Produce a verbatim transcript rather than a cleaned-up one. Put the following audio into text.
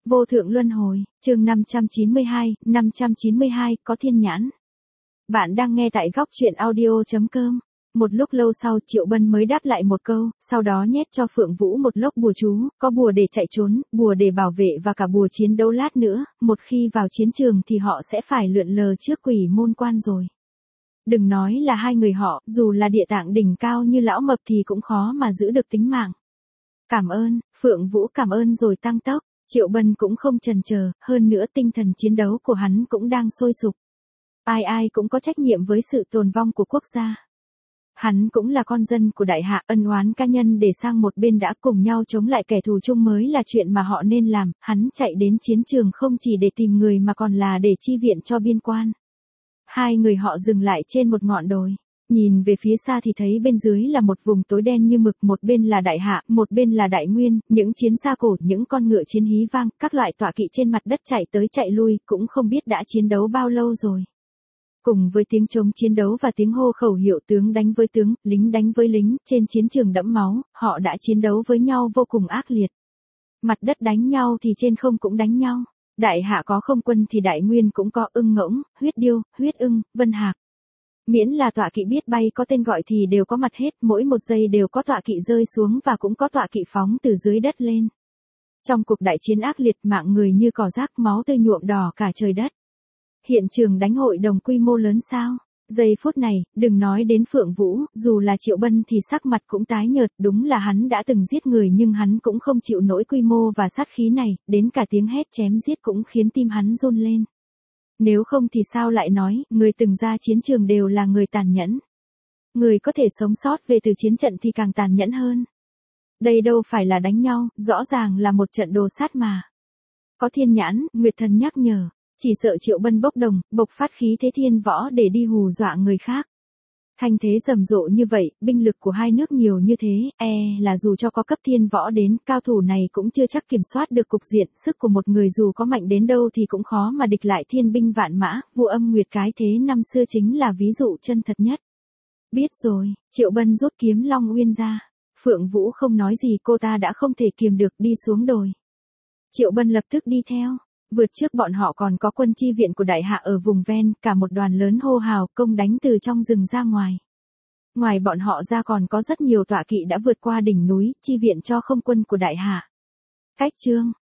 Vô thượng luân hồi, chương năm trăm chín mươi hai, năm trăm chín mươi hai, có thiên nhãn. Bạn đang nghe tại góc truyện audio chấm com. Một lúc lâu sau Triệu Bân mới đáp lại một câu, sau đó nhét cho Phượng Vũ một lốc bùa chú, có bùa để chạy trốn, bùa để bảo vệ và cả bùa chiến đấu lát nữa, một khi vào chiến trường thì họ sẽ phải lượn lờ trước quỷ môn quan rồi. Đừng nói là hai người họ, dù là địa tạng đỉnh cao như lão mập thì cũng khó mà giữ được tính mạng. Cảm ơn, Phượng Vũ cảm ơn rồi tăng tốc. Triệu Bân cũng không chần chờ, hơn nữa tinh thần chiến đấu của hắn cũng đang sôi sục. Ai ai cũng có trách nhiệm với sự tồn vong của quốc gia. Hắn cũng là con dân của đại hạ, ân oán cá nhân để sang một bên đã, cùng nhau chống lại kẻ thù chung mới là chuyện mà họ nên làm. Hắn chạy đến chiến trường không chỉ để tìm người mà còn là để chi viện cho biên quan. Hai người họ dừng lại trên một ngọn đồi. Nhìn về phía xa thì thấy bên dưới là một vùng tối đen như mực, một bên là đại hạ, một bên là đại nguyên, những chiến xa cổ, những con ngựa chiến hí vang, các loại tọa kỵ trên mặt đất chạy tới chạy lui, cũng không biết đã chiến đấu bao lâu rồi. Cùng với tiếng trống chiến đấu và tiếng hô khẩu hiệu tướng đánh với tướng, lính đánh với lính, trên chiến trường đẫm máu, họ đã chiến đấu với nhau vô cùng ác liệt. Mặt đất đánh nhau thì trên không cũng đánh nhau. Đại hạ có không quân thì đại nguyên cũng có, ưng ngỗng, huyết điêu, huyết ưng, vân hạc. Miễn là tọa kỵ biết bay có tên gọi thì đều có mặt hết, mỗi một giây đều có tọa kỵ rơi xuống và cũng có tọa kỵ phóng từ dưới đất lên. Trong cuộc đại chiến ác liệt, mạng người như cỏ rác, máu tươi nhuộm đỏ cả trời đất. Hiện trường đánh hội đồng quy mô lớn sao? Giây phút này, đừng nói đến Phượng Vũ, dù là Triệu Bân thì sắc mặt cũng tái nhợt, đúng là hắn đã từng giết người nhưng hắn cũng không chịu nổi quy mô và sát khí này, đến cả tiếng hét chém giết cũng khiến tim hắn run lên. Nếu không thì sao lại nói, người từng ra chiến trường đều là người tàn nhẫn. Người có thể sống sót về từ chiến trận thì càng tàn nhẫn hơn. Đây đâu phải là đánh nhau, rõ ràng là một trận đồ sát mà. Có thiên nhãn, Nguyệt Thần nhắc nhở, chỉ sợ Triệu Bân bốc đồng, bộc phát khí thế thiên võ để đi hù dọa người khác. Thanh thế rầm rộ như vậy, binh lực của hai nước nhiều như thế, e là dù cho có cấp thiên võ đến, cao thủ này cũng chưa chắc kiểm soát được cục diện, sức của một người dù có mạnh đến đâu thì cũng khó mà địch lại thiên binh vạn mã, vua Âm Nguyệt cái thế năm xưa chính là ví dụ chân thật nhất. Biết rồi, Triệu Bân rút kiếm Long Uyên ra. Phượng Vũ không nói gì, cô ta đã không thể kiềm được đi xuống đồi. Triệu Bân lập tức đi theo. Vượt trước bọn họ còn có quân chi viện của đại hạ ở vùng ven, cả một đoàn lớn hô hào công đánh từ trong rừng ra ngoài. Ngoài bọn họ ra còn có rất nhiều tọa kỵ đã vượt qua đỉnh núi, chi viện cho không quân của đại hạ. Cách chương,